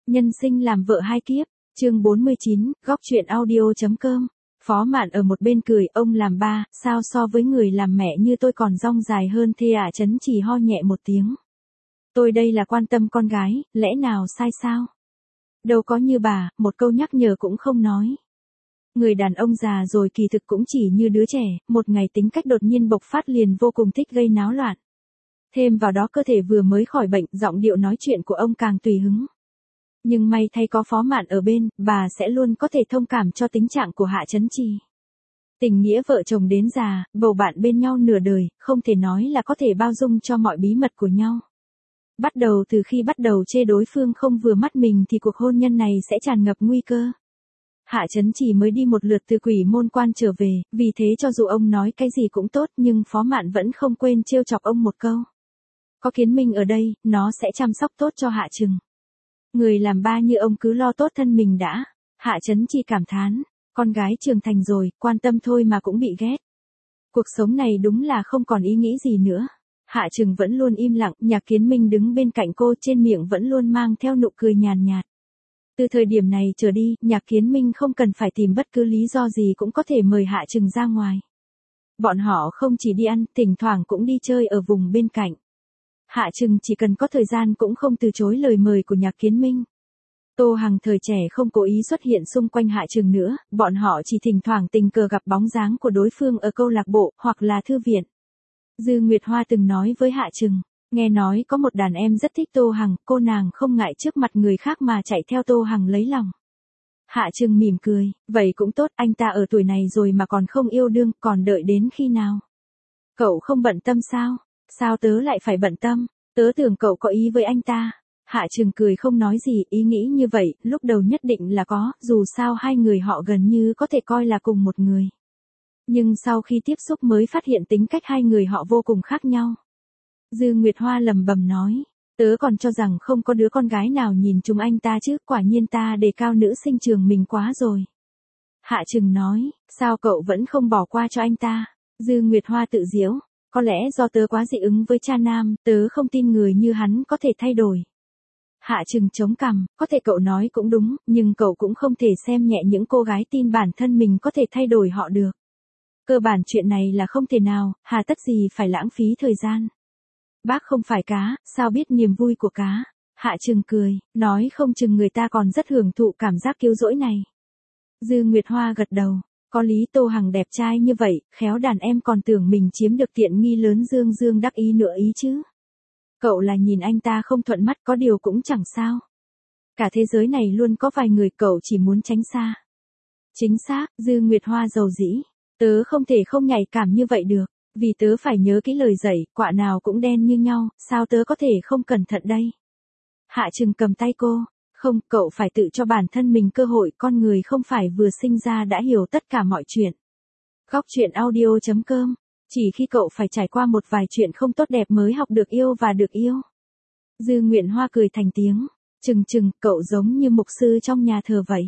Nhân sinh làm vợ hai kiếp, chương 49, góc chuyện audio.com. Phó Mạn ở một bên cười, ông làm ba, sao so với người làm mẹ như tôi còn dong dài hơn thế ạ? Trấn Trì ho nhẹ một tiếng. Tôi đây là quan tâm con gái, lẽ nào sai sao? Đâu có như bà, một câu nhắc nhở cũng không nói. Người đàn ông già rồi kỳ thực cũng chỉ như đứa trẻ, một ngày tính cách đột nhiên bộc phát liền vô cùng thích gây náo loạn. Thêm vào đó cơ thể vừa mới khỏi bệnh, giọng điệu nói chuyện của ông càng tùy hứng. Nhưng may thay có Phó Mạn ở bên, bà sẽ luôn có thể thông cảm cho tính trạng của Hạ Trấn Trì. Tình nghĩa vợ chồng đến già, bầu bạn bên nhau nửa đời, không thể nói là có thể bao dung cho mọi bí mật của nhau. Bắt đầu từ khi bắt đầu chê đối phương không vừa mắt mình thì cuộc hôn nhân này sẽ tràn ngập nguy cơ. Hạ Trấn Trì mới đi một lượt từ Quỷ Môn Quan trở về, vì thế cho dù ông nói cái gì cũng tốt nhưng Phó Mạn vẫn không quên trêu chọc ông một câu. Có Kiến Minh ở đây, nó sẽ chăm sóc tốt cho Hạ Trừng. Người làm ba như ông cứ lo tốt thân mình đã. Hạ Trấn Trì cảm thán, con gái trưởng thành rồi, quan tâm thôi mà cũng bị ghét. Cuộc sống này đúng là không còn ý nghĩ gì nữa. Hạ Trừng vẫn luôn im lặng, Nhạc Kiến Minh đứng bên cạnh cô, trên miệng vẫn luôn mang theo nụ cười nhàn nhạt. Từ thời điểm này trở đi, Nhạc Kiến Minh không cần phải tìm bất cứ lý do gì cũng có thể mời Hạ Trừng ra ngoài. Bọn họ không chỉ đi ăn, thỉnh thoảng cũng đi chơi ở vùng bên cạnh. Hạ Trừng chỉ cần có thời gian cũng không từ chối lời mời của Nhạc Kiến Minh. Tô Hằng thời trẻ không cố ý xuất hiện xung quanh Hạ Trừng nữa, bọn họ chỉ thỉnh thoảng tình cờ gặp bóng dáng của đối phương ở câu lạc bộ, hoặc là thư viện. Dư Nguyệt Hoa từng nói với Hạ Trừng, nghe nói có một đàn em rất thích Tô Hằng, cô nàng không ngại trước mặt người khác mà chạy theo Tô Hằng lấy lòng. Hạ Trừng mỉm cười, vậy cũng tốt, anh ta ở tuổi này rồi mà còn không yêu đương, còn đợi đến khi nào? Cậu không bận tâm sao? Sao tớ lại phải bận tâm? Tớ tưởng cậu có ý với anh ta. Hạ Trừng cười không nói gì, ý nghĩ như vậy, lúc đầu nhất định là có, dù sao hai người họ gần như có thể coi là cùng một người. Nhưng sau khi tiếp xúc mới phát hiện tính cách hai người họ vô cùng khác nhau. Dư Nguyệt Hoa lầm bầm nói, tớ còn cho rằng không có đứa con gái nào nhìn chúng anh ta chứ, quả nhiên ta đề cao nữ sinh trường mình quá rồi. Hạ Trừng nói, sao cậu vẫn không bỏ qua cho anh ta? Dư Nguyệt Hoa tự giễu. Có lẽ do tớ quá dị ứng với cha nam, tớ không tin người như hắn có thể thay đổi. Hạ Trừng chống cằm, có thể cậu nói cũng đúng, nhưng cậu cũng không thể xem nhẹ những cô gái tin bản thân mình có thể thay đổi họ được. Cơ bản chuyện này là không thể nào, hà tất gì phải lãng phí thời gian. Bác không phải cá, sao biết niềm vui của cá? Hạ Trừng cười, nói không chừng người ta còn rất hưởng thụ cảm giác cứu rỗi này. Dư Nguyệt Hoa gật đầu. Có lý, Tô Hằng đẹp trai như vậy, khéo đàn em còn tưởng mình chiếm được tiện nghi lớn, dương dương đắc ý nữa ý chứ. Cậu là nhìn anh ta không thuận mắt, có điều cũng chẳng sao. Cả thế giới này luôn có vài người, cậu chỉ muốn tránh xa. Chính xác, Dư Nguyệt Hoa dầu dĩ. Tớ không thể không nhạy cảm như vậy được, vì tớ phải nhớ cái lời dạy, quả nào cũng đen như nhau, sao tớ có thể không cẩn thận đây. Hạ Trừng cầm tay cô. Không, cậu phải tự cho bản thân mình cơ hội, con người không phải vừa sinh ra đã hiểu tất cả mọi chuyện. Góc chuyện audio.com. Chỉ khi cậu phải trải qua một vài chuyện không tốt đẹp mới học được yêu và được yêu. Dư Nguyện Hoa cười thành tiếng. Trừng, cậu giống như mục sư trong nhà thờ vậy.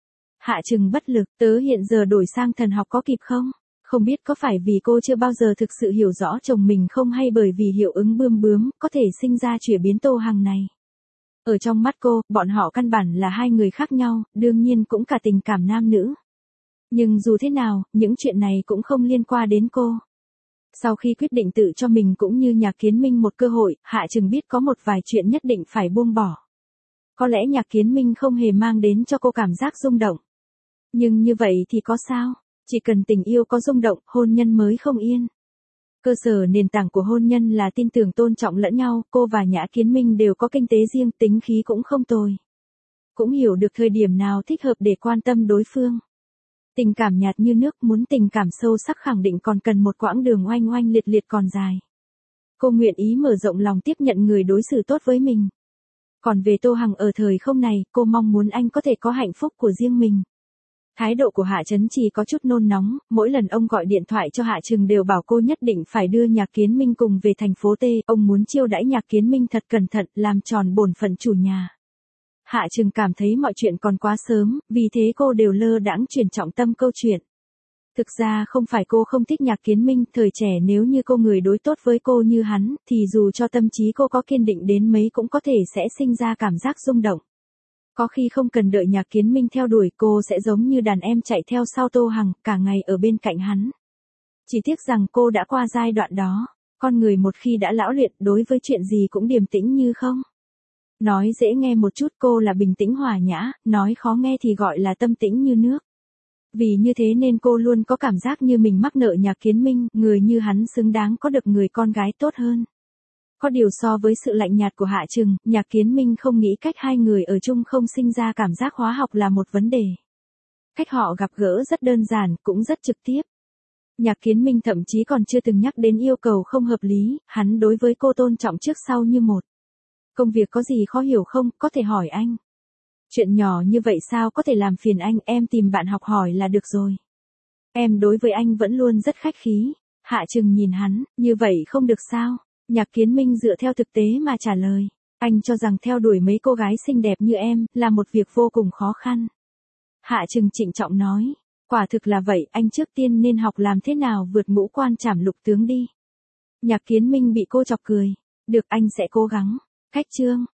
Hạ Trừng bất lực, tớ hiện giờ đổi sang thần học có kịp không? Không biết có phải vì cô chưa bao giờ thực sự hiểu rõ chồng mình không, hay bởi vì hiệu ứng bươm bướm có thể sinh ra chuyển biến Tô Hằng này. Ở trong mắt cô, bọn họ căn bản là hai người khác nhau, đương nhiên cũng cả tình cảm nam nữ. Nhưng dù thế nào, những chuyện này cũng không liên quan đến cô. Sau khi quyết định tự cho mình cũng như Nhạc Kiến Minh một cơ hội, Hạ Trừng biết có một vài chuyện nhất định phải buông bỏ. Có lẽ Nhạc Kiến Minh không hề mang đến cho cô cảm giác rung động. Nhưng như vậy thì có sao? Chỉ cần tình yêu có rung động, hôn nhân mới không yên. Cơ sở nền tảng của hôn nhân là tin tưởng tôn trọng lẫn nhau, cô và Nhã Kiến Minh đều có kinh tế riêng, tính khí cũng không tồi. Cũng hiểu được thời điểm nào thích hợp để quan tâm đối phương. Tình cảm nhạt như nước, muốn tình cảm sâu sắc khẳng định còn cần một quãng đường oanh oanh liệt liệt còn dài. Cô nguyện ý mở rộng lòng tiếp nhận người đối xử tốt với mình. Còn về Tô Hằng ở thời không này, cô mong muốn anh có thể có hạnh phúc của riêng mình. Thái độ của Hạ Trấn Trì có chút nôn nóng, mỗi lần ông gọi điện thoại cho Hạ Trừng đều bảo cô nhất định phải đưa Nhạc Kiến Minh cùng về thành phố T, ông muốn chiêu đãi Nhạc Kiến Minh thật cẩn thận, làm tròn bổn phận chủ nhà. Hạ Trừng cảm thấy mọi chuyện còn quá sớm, vì thế cô đều lơ đãng chuyển trọng tâm câu chuyện. Thực ra không phải cô không thích Nhạc Kiến Minh, thời trẻ nếu như cô người đối tốt với cô như hắn, thì dù cho tâm trí cô có kiên định đến mấy cũng có thể sẽ sinh ra cảm giác rung động. Có khi không cần đợi Nhạc Kiến Minh theo đuổi cô sẽ giống như đàn em chạy theo sau Tô Hằng, cả ngày ở bên cạnh hắn. Chỉ tiếc rằng cô đã qua giai đoạn đó, con người một khi đã lão luyện đối với chuyện gì cũng điềm tĩnh như không. Nói dễ nghe một chút cô là bình tĩnh hòa nhã, nói khó nghe thì gọi là tâm tĩnh như nước. Vì như thế nên cô luôn có cảm giác như mình mắc nợ Nhạc Kiến Minh, người như hắn xứng đáng có được người con gái tốt hơn. Có điều so với sự lạnh nhạt của Hạ Trừng, Nhạc Kiến Minh không nghĩ cách hai người ở chung không sinh ra cảm giác hóa học là một vấn đề. Cách họ gặp gỡ rất đơn giản, cũng rất trực tiếp. Nhạc Kiến Minh thậm chí còn chưa từng nhắc đến yêu cầu không hợp lý, hắn đối với cô tôn trọng trước sau như một. Công việc có gì khó hiểu không, có thể hỏi anh. Chuyện nhỏ như vậy sao có thể làm phiền anh, em tìm bạn học hỏi là được rồi. Em đối với anh vẫn luôn rất khách khí. Hạ Trừng nhìn hắn, như vậy không được sao? Nhạc Kiến Minh dựa theo thực tế mà trả lời. Anh cho rằng theo đuổi mấy cô gái xinh đẹp như em, là một việc vô cùng khó khăn. Hạ Trừng trịnh trọng nói. Quả thực là vậy, anh trước tiên nên học làm thế nào vượt ngũ quan trảm lục tướng đi. Nhạc Kiến Minh bị cô chọc cười. Được, anh sẽ cố gắng. Cách chương